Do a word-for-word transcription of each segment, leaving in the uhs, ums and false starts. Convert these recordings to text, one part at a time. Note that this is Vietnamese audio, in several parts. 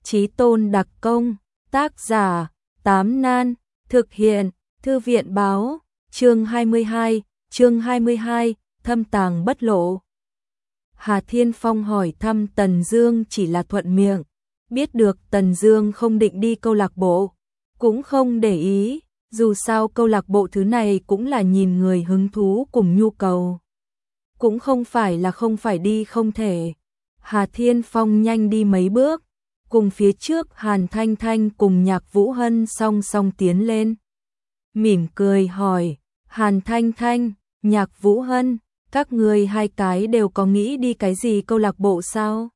Chí tôn đặc công, tác giả, Tám Nan, thực hiện, Thư viện báo, chương hai mươi hai, chương hai mươi hai, thâm tàng bất lộ. Hà Thiên Phong hỏi thăm Tần Dương chỉ là thuận miệng, biết được Tần Dương không định đi câu lạc bộ, cũng không để ý, dù sao câu lạc bộ thứ này cũng là nhìn người hứng thú cùng nhu cầu. Cũng không phải là không phải đi không thể. Hà Thiên Phong nhanh đi mấy bước, cùng phía trước Hàn Thanh Thanh cùng Nhạc Vũ Hân song song tiến lên. Mỉm cười hỏi, Hàn Thanh Thanh, Nhạc Vũ Hân, các người hai cái đều có nghĩ đi cái gì câu lạc bộ sao?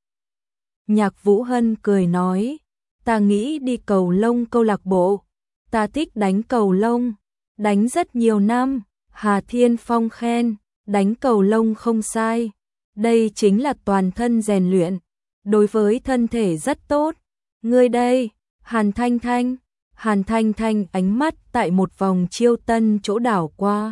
Nhạc Vũ Hân cười nói, ta nghĩ đi cầu lông câu lạc bộ, ta thích đánh cầu lông, đánh rất nhiều năm. Hà Thiên Phong khen, đánh cầu lông không sai, đây chính là toàn thân rèn luyện, đối với thân thể rất tốt. Ngươi đây, Hàn Thanh Thanh, Hàn Thanh Thanh ánh mắt tại một vòng chiêu tân chỗ đảo qua.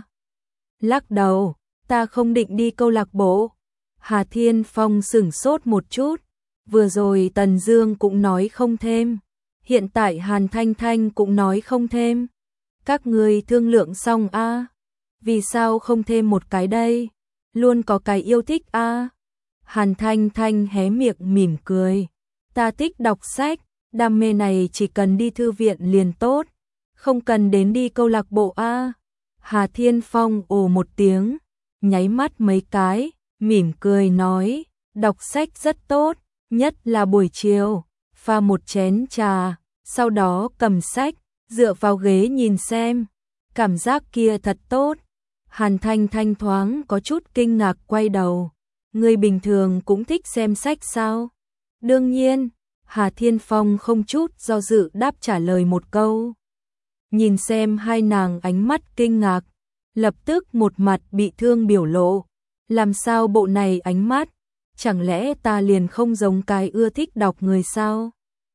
Lắc đầu, ta không định đi câu lạc bộ. Hà Thiên Phong sửng sốt một chút, vừa rồi Tần Dương cũng nói không thêm, hiện tại Hàn Thanh Thanh cũng nói không thêm. Các ngươi thương lượng xong a? À? Vì sao không thêm một cái đây? Luôn có cái yêu thích a? À? Hàn Thanh Thanh hé miệng mỉm cười, ta thích đọc sách, đam mê này chỉ cần đi thư viện liền tốt, không cần đến đi câu lạc bộ a. À? Hà Thiên Phong ồ một tiếng, nháy mắt mấy cái, mỉm cười nói, đọc sách rất tốt, nhất là buổi chiều, pha một chén trà, sau đó cầm sách, dựa vào ghế nhìn xem, cảm giác kia thật tốt. Hàn Thanh Thanh thoáng có chút kinh ngạc quay đầu, người bình thường cũng thích xem sách sao? Đương nhiên, Hà Thiên Phong không chút do dự đáp trả lời một câu. Nhìn xem hai nàng ánh mắt kinh ngạc, lập tức một mặt bị thương biểu lộ, làm sao bộ này ánh mắt, chẳng lẽ ta liền không giống cái ưa thích đọc người sao?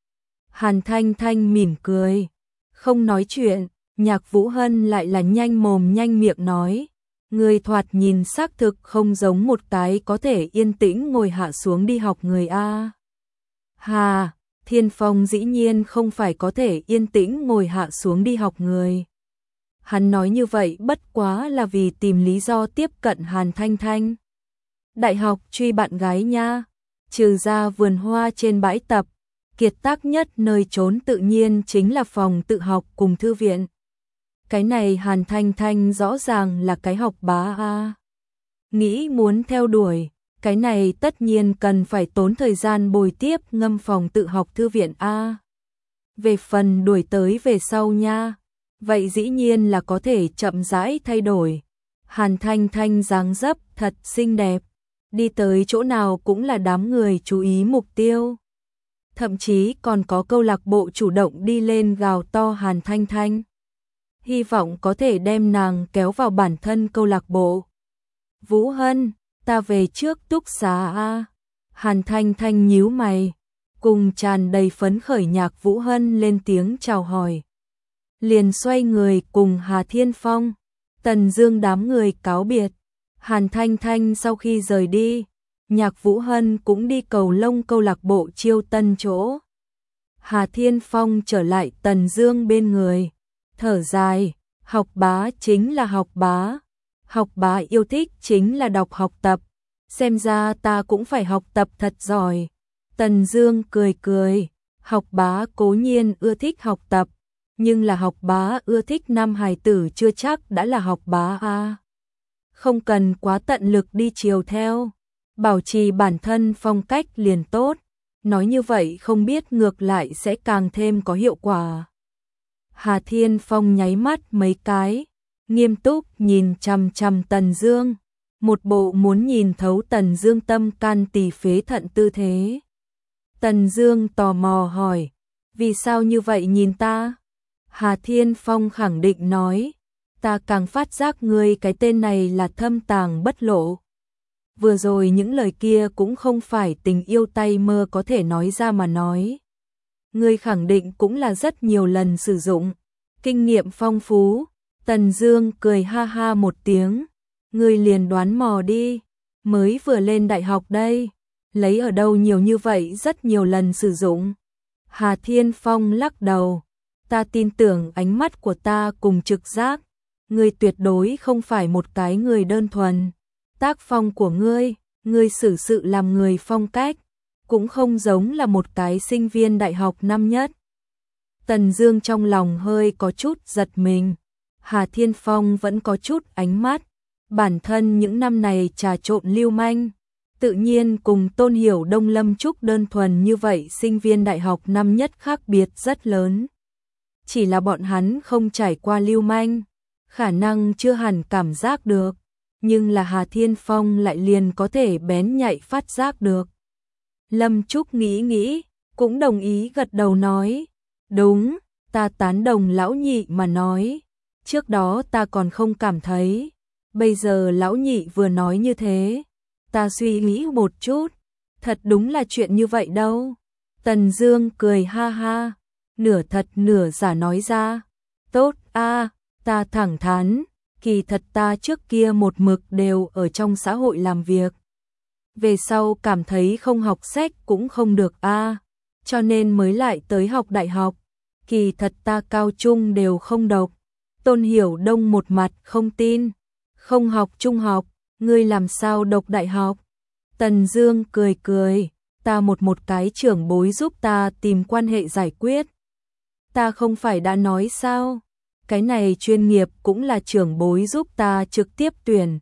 Hàn Thanh Thanh mỉm cười, không nói chuyện. Nhạc Vũ Hân lại là nhanh mồm nhanh miệng nói, người thoạt nhìn xác thực không giống một cái có thể yên tĩnh ngồi hạ xuống đi học người a. Hà Thiên Phong dĩ nhiên không phải có thể yên tĩnh ngồi hạ xuống đi học người. Hắn nói như vậy bất quá là vì tìm lý do tiếp cận Hàn Thanh Thanh. Đại học truy bạn gái nha, trừ ra vườn hoa trên bãi tập, kiệt tác nhất nơi trốn tự nhiên chính là phòng tự học cùng thư viện. Cái này Hàn Thanh Thanh rõ ràng là cái học bá a. Nghĩ muốn theo đuổi, cái này tất nhiên cần phải tốn thời gian bồi tiếp ngâm phòng tự học thư viện a. Về phần đuổi tới về sau nha, vậy dĩ nhiên là có thể chậm rãi thay đổi. Hàn Thanh Thanh dáng dấp thật xinh đẹp, đi tới chỗ nào cũng là đám người chú ý mục tiêu. Thậm chí còn có câu lạc bộ chủ động đi lên gào to Hàn Thanh Thanh, hy vọng có thể đem nàng kéo vào bản thân câu lạc bộ. Vũ Hân, ta về trước túc xá a. Hàn Thanh Thanh nhíu mày, cùng tràn đầy phấn khởi Nhạc Vũ Hân lên tiếng chào hỏi. Liền xoay người cùng Hà Thiên Phong, Tần Dương đám người cáo biệt. Hàn Thanh Thanh sau khi rời đi, Nhạc Vũ Hân cũng đi cầu lông câu lạc bộ chiêu tân chỗ. Hà Thiên Phong trở lại Tần Dương bên người, thở dài, học bá chính là học bá, học bá yêu thích chính là đọc học tập, xem ra ta cũng phải học tập thật giỏi. Tần Dương cười cười, học bá cố nhiên ưa thích học tập, nhưng là học bá ưa thích nam hài tử chưa chắc đã là học bá a. Không cần quá tận lực đi chiều theo, bảo trì bản thân phong cách liền tốt, nói như vậy không biết ngược lại sẽ càng thêm có hiệu quả. Hà Thiên Phong nháy mắt mấy cái, nghiêm túc nhìn chằm chằm Tần Dương, một bộ muốn nhìn thấu Tần Dương tâm can tỳ phế thận tư thế. Tần Dương tò mò hỏi, vì sao như vậy nhìn ta? Hà Thiên Phong khẳng định nói, ta càng phát giác ngươi cái tên này là thâm tàng bất lộ. Vừa rồi những lời kia cũng không phải tình yêu tay mơ có thể nói ra mà nói. Ngươi khẳng định cũng là rất nhiều lần sử dụng, kinh nghiệm phong phú. Tần Dương cười ha ha một tiếng, ngươi liền đoán mò đi, mới vừa lên đại học đây, lấy ở đâu nhiều như vậy rất nhiều lần sử dụng. Hà Thiên Phong lắc đầu, ta tin tưởng ánh mắt của ta cùng trực giác, ngươi tuyệt đối không phải một cái người đơn thuần. Tác phong của ngươi, ngươi xử sự làm người phong cách, cũng không giống là một cái sinh viên đại học năm nhất. Tần Dương trong lòng hơi có chút giật mình, Hà Thiên Phong vẫn có chút ánh mắt, bản thân những năm này trà trộn lưu manh, tự nhiên cùng Tôn Hiểu Đông Lâm Trúc đơn thuần như vậy sinh viên đại học năm nhất khác biệt rất lớn. Chỉ là bọn hắn không trải qua lưu manh, khả năng chưa hẳn cảm giác được, nhưng là Hà Thiên Phong lại liền có thể bén nhạy phát giác được. Lâm Trúc nghĩ nghĩ, cũng đồng ý gật đầu nói, đúng, ta tán đồng lão nhị mà nói, trước đó ta còn không cảm thấy, bây giờ lão nhị vừa nói như thế, ta suy nghĩ một chút, thật đúng là chuyện như vậy đâu. Tần Dương cười ha ha, nửa thật nửa giả nói ra, tốt a, ta thẳng thắn, kỳ thật ta trước kia một mực đều ở trong xã hội làm việc. Về sau cảm thấy không học sách cũng không được a, cho nên mới lại tới học đại học. Kỳ thật ta cao trung đều không đọc. Tôn Hiểu Đông một mặt không tin, không học trung học, ngươi làm sao đọc đại học? Tần Dương cười cười, ta một một cái trưởng bối giúp ta tìm quan hệ giải quyết. Ta không phải đã nói sao? Cái này chuyên nghiệp cũng là trưởng bối giúp ta trực tiếp tuyển.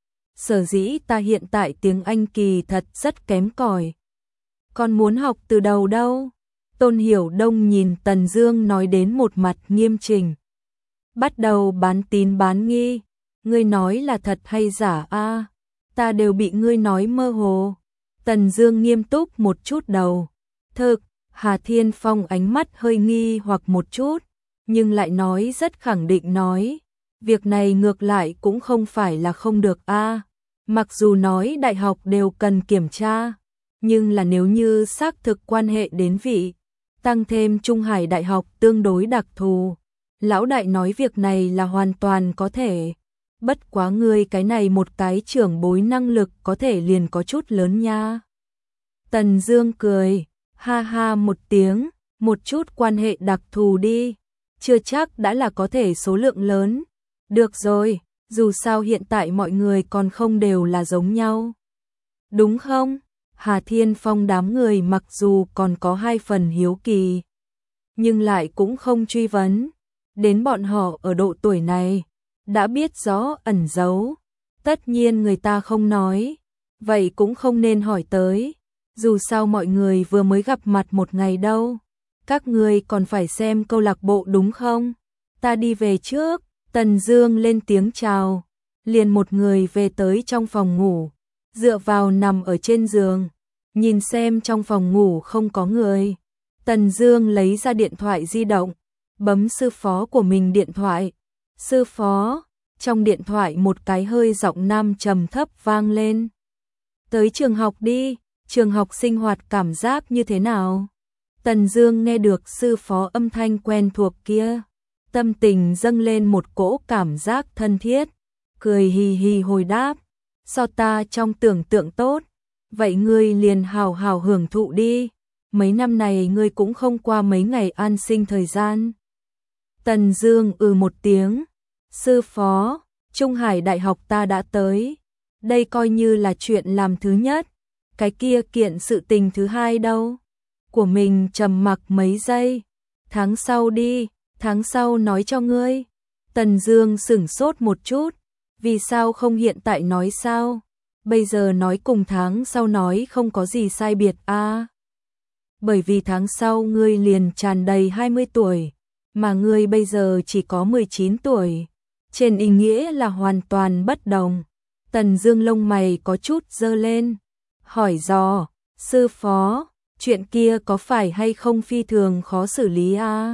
Sở dĩ ta hiện tại tiếng Anh kỳ thật rất kém cỏi. Con muốn học từ đầu đâu? Tôn Hiểu Đông nhìn Tần Dương nói đến một mặt nghiêm chỉnh. Bắt đầu bán tín bán nghi, ngươi nói là thật hay giả a? Ta đều bị ngươi nói mơ hồ. Tần Dương nghiêm túc một chút đầu. Thực, Hà Thiên Phong ánh mắt hơi nghi hoặc một chút, nhưng lại nói rất khẳng định nói, việc này ngược lại cũng không phải là không được a. Mặc dù nói đại học đều cần kiểm tra, nhưng là nếu như xác thực quan hệ đến vị, tăng thêm Trung Hải Đại học tương đối đặc thù, lão đại nói việc này là hoàn toàn có thể. Bất quá ngươi cái này một cái trưởng bối năng lực có thể liền có chút lớn nha. Tần Dương cười, ha ha một tiếng, một chút quan hệ đặc thù đi, chưa chắc đã là có thể số lượng lớn. Được rồi, dù sao hiện tại mọi người còn không đều là giống nhau. Đúng không? Hà Thiên Phong đám người mặc dù còn có hai phần hiếu kỳ, nhưng lại cũng không truy vấn. Đến bọn họ ở độ tuổi này, đã biết rõ ẩn giấu. Tất nhiên người ta không nói, vậy cũng không nên hỏi tới. Dù sao mọi người vừa mới gặp mặt một ngày đâu. Các người còn phải xem câu lạc bộ đúng không? Ta đi về trước. Tần Dương lên tiếng chào, liền một người về tới trong phòng ngủ, dựa vào nằm ở trên giường, nhìn xem trong phòng ngủ không có người. Tần Dương lấy ra điện thoại di động, bấm sư phó của mình điện thoại. Sư phó, trong điện thoại một cái hơi giọng nam trầm thấp vang lên. Tới trường học đi, trường học sinh hoạt cảm giác như thế nào? Tần Dương nghe được sư phó âm thanh quen thuộc kia, tâm tình dâng lên một cỗ cảm giác thân thiết, cười hì hì hồi đáp, so ta trong tưởng tượng tốt, vậy ngươi liền hào hào hưởng thụ đi, mấy năm này ngươi cũng không qua mấy ngày an sinh thời gian. Tần Dương ừ một tiếng, sư phó, Trung Hải Đại học ta đã tới, đây coi như là chuyện làm thứ nhất, cái kia kiện sự tình thứ hai đâu? Của mình trầm mặc mấy giây, tháng sau đi. Tháng sau nói cho ngươi. Tần Dương sửng sốt một chút, vì sao không hiện tại nói sao? Bây giờ nói cùng tháng sau nói không có gì sai biệt a. À, bởi vì tháng sau ngươi liền tràn đầy hai mươi tuổi, mà ngươi bây giờ chỉ có mười chín tuổi. Trên ý nghĩa là hoàn toàn bất đồng. Tần Dương lông mày có chút giơ lên, hỏi dò, sư phó, chuyện kia có phải hay không phi thường khó xử lý a? À?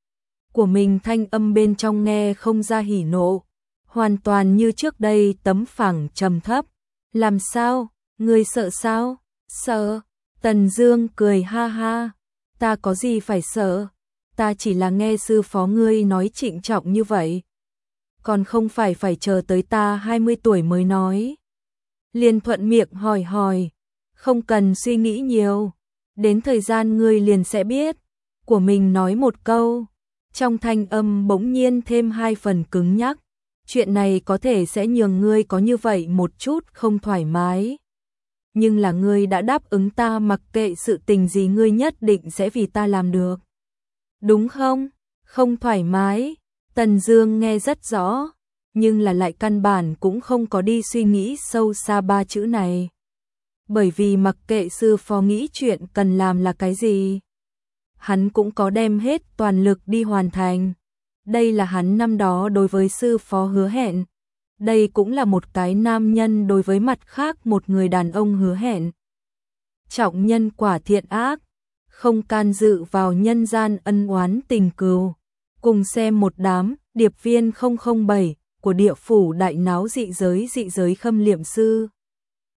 Của mình thanh âm bên trong nghe không ra hỉ nộ, hoàn toàn như trước đây tấm phẳng trầm thấp. Làm sao? Ngươi sợ sao? Sợ? Tần Dương cười ha ha, ta có gì phải sợ? Ta chỉ là nghe sư phó ngươi nói trịnh trọng như vậy, còn không phải phải chờ tới ta hai mươi tuổi mới nói. Liền thuận miệng hỏi hỏi, không cần suy nghĩ nhiều, đến thời gian ngươi liền sẽ biết. của mình nói một câu, trong thanh âm bỗng nhiên thêm hai phần cứng nhắc. Chuyện này có thể sẽ nhường ngươi có như vậy một chút không thoải mái. Nhưng là ngươi đã đáp ứng ta, mặc kệ sự tình gì ngươi nhất định sẽ vì ta làm được. Đúng không? Không thoải mái. Tần Dương nghe rất rõ, nhưng là lại căn bản cũng không có đi suy nghĩ sâu xa ba chữ này. Bởi vì mặc kệ sư phó nghĩ chuyện cần làm là cái gì, hắn cũng có đem hết toàn lực đi hoàn thành. Đây là hắn năm đó đối với sư phó hứa hẹn. Đây cũng là một cái nam nhân đối với mặt khác một người đàn ông hứa hẹn. Trọng nhân quả thiện ác, không can dự vào nhân gian ân oán tình cừu. Cùng xem một đám điệp viên không không bảy của địa phủ đại náo dị giới dị giới khâm liệm sư.